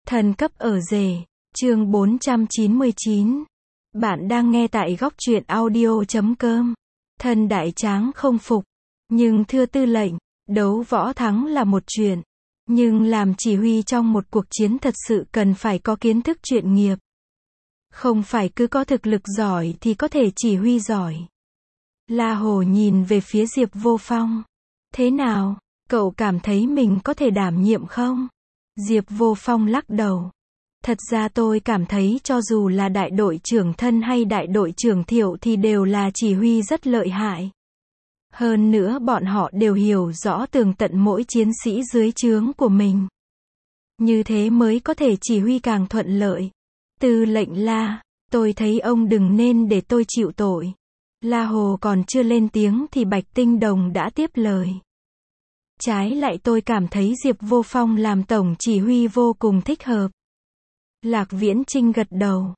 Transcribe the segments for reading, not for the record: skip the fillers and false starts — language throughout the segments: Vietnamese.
Thần cấp ở rể, chương 499. Bạn đang nghe tại góc truyện audio.com. Thần đại tráng không phục. Nhưng thưa tư lệnh, đấu võ thắng là một chuyện. Nhưng làm chỉ huy trong một cuộc chiến thật sự cần phải có kiến thức chuyên nghiệp. Không phải cứ có thực lực giỏi thì có thể chỉ huy giỏi. La Hồ nhìn về phía Diệp Vô Phong. Thế nào, cậu cảm thấy mình có thể đảm nhiệm không? Diệp Vô Phong lắc đầu. Thật ra tôi cảm thấy cho dù là đại đội trưởng Thân hay đại đội trưởng Thiệu thì đều là chỉ huy rất lợi hại. Hơn nữa bọn họ đều hiểu rõ tường tận mỗi chiến sĩ dưới trướng của mình. Như thế mới có thể chỉ huy càng thuận lợi. Tư lệnh La, tôi thấy ông đừng nên để tôi chịu tội. La Hồ còn chưa lên tiếng thì Bạch Tinh Đồng đã tiếp lời. Trái lại tôi cảm thấy Diệp Vô Phong làm tổng chỉ huy vô cùng thích hợp. Lạc Viễn Chinh gật đầu.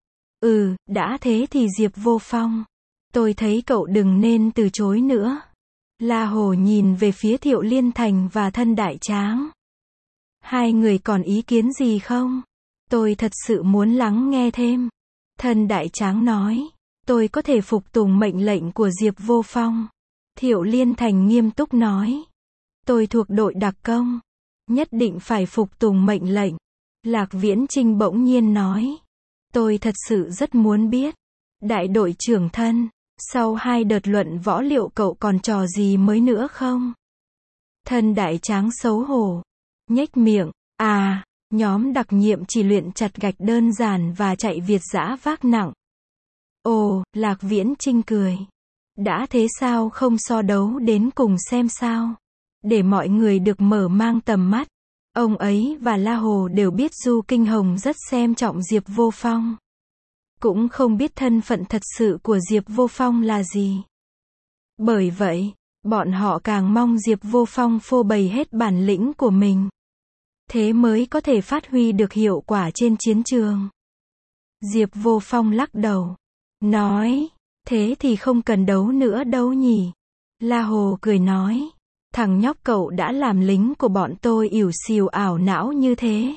Đã thế thì Diệp Vô Phong. Tôi thấy cậu đừng nên từ chối nữa. La Hồ nhìn về phía Thiệu Liên Thành và Thân Đại Tráng. Hai người còn ý kiến gì không? Tôi thật sự muốn lắng nghe thêm. Thân Đại Tráng nói. Tôi có thể phục tùng mệnh lệnh của Diệp Vô Phong. Thiệu Liên Thành nghiêm túc nói. Tôi thuộc đội đặc công. Nhất định phải phục tùng mệnh lệnh. Lạc Viễn Chinh bỗng nhiên nói. Tôi thật sự rất muốn biết. Đại đội trưởng Thân, sau 2 đợt luận võ liệu cậu còn trò gì mới nữa không? Thân Đại Tráng xấu hổ. Nhếch miệng. Nhóm đặc nhiệm chỉ luyện chặt gạch đơn giản và chạy việt dã vác nặng. Ồ, Lạc Viễn Chinh cười. Đã thế sao không so đấu đến cùng xem sao? Để mọi người được mở mang tầm mắt. Ông ấy và La Hồ đều biết Du Kinh Hồng rất xem trọng Diệp Vô Phong. Cũng không biết thân phận thật sự của Diệp Vô Phong là gì. Bởi vậy, bọn họ càng mong Diệp Vô Phong phô bày hết bản lĩnh của mình. Thế mới có thể phát huy được hiệu quả trên chiến trường. Diệp Vô Phong lắc đầu. Nói, thế thì không cần đấu nữa đâu nhỉ. La Hồ cười nói. Thằng nhóc cậu đã làm lính của bọn tôi ỉu xìu ảo não như thế.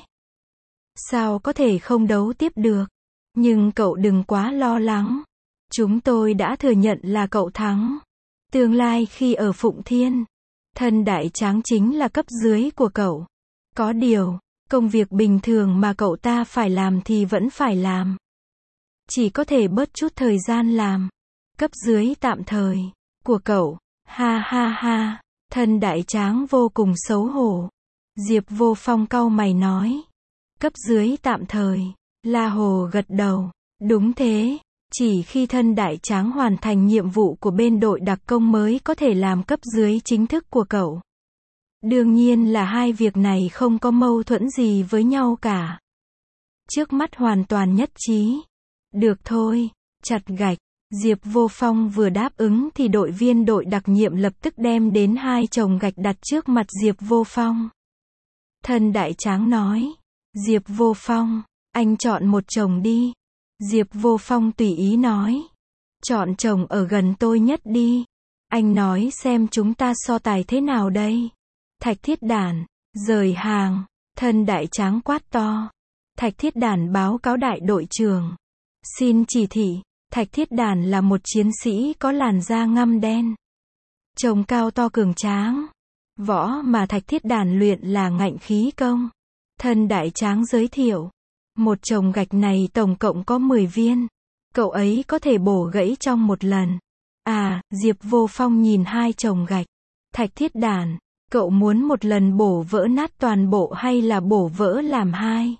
Sao có thể không đấu tiếp được? Nhưng cậu đừng quá lo lắng. Chúng tôi đã thừa nhận là cậu thắng. Tương lai khi ở Phụng Thiên, Thân Đại Tráng chính là cấp dưới của cậu. Có điều, công việc bình thường mà cậu ta phải làm thì vẫn phải làm. Chỉ có thể bớt chút thời gian làm. Cấp dưới tạm thời của cậu. Ha ha ha. Thân Đại Tráng vô cùng xấu hổ. Diệp Vô Phong cau mày nói. Cấp dưới tạm thời. La Hồ gật đầu. Đúng thế. Chỉ khi Thân Đại Tráng hoàn thành nhiệm vụ của bên đội đặc công mới có thể làm cấp dưới chính thức của cậu. Đương nhiên là hai việc này không có mâu thuẫn gì với nhau cả. Trước mắt hoàn toàn nhất trí. Được thôi. Chặt gạch. Diệp Vô Phong vừa đáp ứng thì đội viên đội đặc nhiệm lập tức đem đến 2 chồng gạch đặt trước mặt Diệp Vô Phong. Thân Đại Tráng nói. Diệp Vô Phong, anh chọn một chồng đi. Diệp Vô Phong tùy ý nói. Chọn chồng ở gần tôi nhất đi. Anh nói xem chúng ta so tài thế nào đây. Thạch Thiết Đản, rời hàng. Thân Đại Tráng quát to. Thạch Thiết Đản báo cáo đại đội trưởng. Xin chỉ thị. Thạch Thiết Đản là một chiến sĩ có làn da ngăm đen. Trông cao to cường tráng. Võ mà Thạch Thiết Đản luyện là ngạnh khí công. Thân Đại Tráng giới thiệu. Một chồng gạch này tổng cộng có 10 viên. Cậu ấy có thể bổ gãy trong một lần. Diệp Vô Phong nhìn 2 chồng gạch. Thạch Thiết Đản, cậu muốn một lần bổ vỡ nát toàn bộ hay là bổ vỡ làm 2?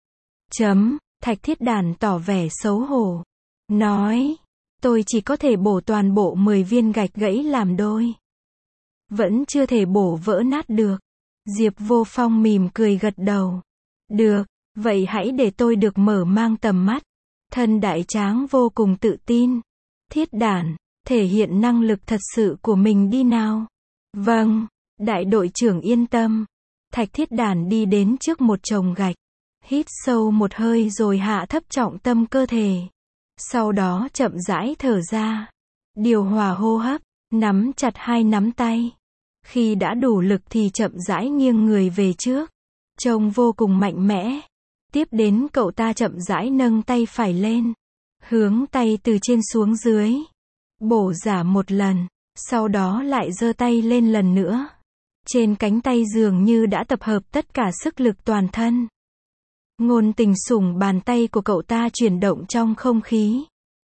Thạch Thiết Đản tỏ vẻ xấu hổ. Nói, tôi chỉ có thể bổ toàn bộ 10 viên gạch gãy làm đôi. Vẫn chưa thể bổ vỡ nát được. Diệp Vô Phong mỉm cười gật đầu. Được, vậy hãy để tôi được mở mang tầm mắt. Thân Đại Tráng vô cùng tự tin. Thiết Đản, thể hiện năng lực thật sự của mình đi nào. Vâng, đại đội trưởng yên tâm. Thạch Thiết Đản đi đến trước một chồng gạch. Hít sâu một hơi rồi hạ thấp trọng tâm cơ thể. Sau đó chậm rãi thở ra. Điều hòa hô hấp, nắm chặt 2 nắm tay. Khi đã đủ lực thì chậm rãi nghiêng người về trước. Trông vô cùng mạnh mẽ. Tiếp đến cậu ta chậm rãi nâng tay phải lên. Hướng tay từ trên xuống dưới. Bổ giả một lần. Sau đó lại giơ tay lên lần nữa. Trên cánh tay dường như đã tập hợp tất cả sức lực toàn thân. Ngôn Tình sủng bàn tay của cậu ta chuyển động trong không khí.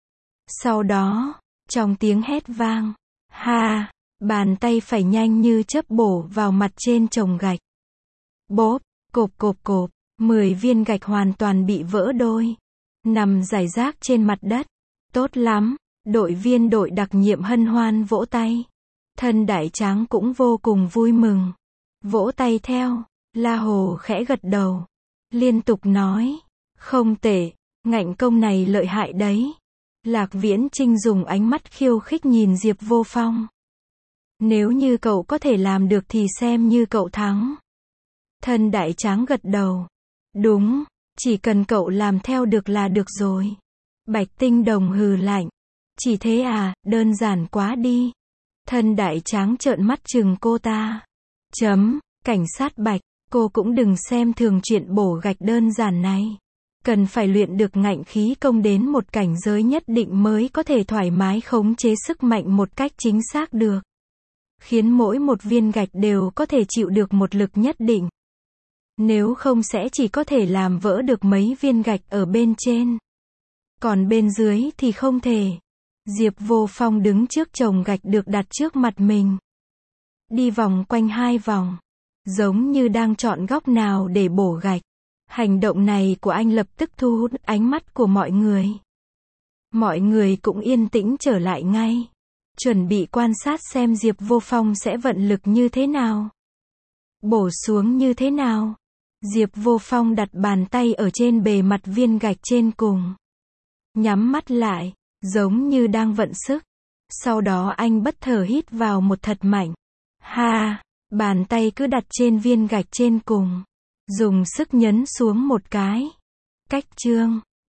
Sau đó, trong tiếng hét vang, ha, bàn tay phải nhanh như chớp bổ vào mặt trên chồng gạch. Bốp, cộp cộp cộp, 10 viên gạch hoàn toàn bị vỡ đôi. Nằm rải rác trên mặt đất. Tốt lắm, đội viên đội đặc nhiệm hân hoan vỗ tay. Thân Đại Tráng cũng vô cùng vui mừng. Vỗ tay theo, La Hồ khẽ gật đầu. Liên tục nói, không tệ, ngạnh công này lợi hại đấy. Lạc Viễn Trinh dùng ánh mắt khiêu khích nhìn Diệp Vô Phong. Nếu như cậu có thể làm được thì xem như cậu thắng. Thân Đại Tráng gật đầu. Đúng, chỉ cần cậu làm theo được là được rồi. Bạch Tinh Đồng hừ lạnh. Chỉ thế à, đơn giản quá đi. Thân Đại Tráng trợn mắt chừng cô ta. Cảnh sát Bạch, cô cũng đừng xem thường chuyện bổ gạch đơn giản này. Cần phải luyện được ngạnh khí công đến một cảnh giới nhất định mới có thể thoải mái khống chế sức mạnh một cách chính xác được. Khiến mỗi một viên gạch đều có thể chịu được một lực nhất định. Nếu không sẽ chỉ có thể làm vỡ được mấy viên gạch ở bên trên. Còn bên dưới thì không thể. Diệp Vô Phong đứng trước chồng gạch được đặt trước mặt mình. Đi vòng quanh 2 vòng. Giống như đang chọn góc nào để bổ gạch. Hành động này của anh lập tức thu hút ánh mắt của mọi người. Mọi người cũng yên tĩnh trở lại ngay. Chuẩn bị quan sát xem Diệp Vô Phong sẽ vận lực như thế nào. Bổ xuống như thế nào. Diệp Vô Phong đặt bàn tay ở trên bề mặt viên gạch trên cùng. Nhắm mắt lại, giống như đang vận sức. Sau đó anh bất thờ hít vào một thật mạnh. Ha, bàn tay cứ đặt trên viên gạch trên cùng. Dùng sức nhấn xuống một cái. Cách chương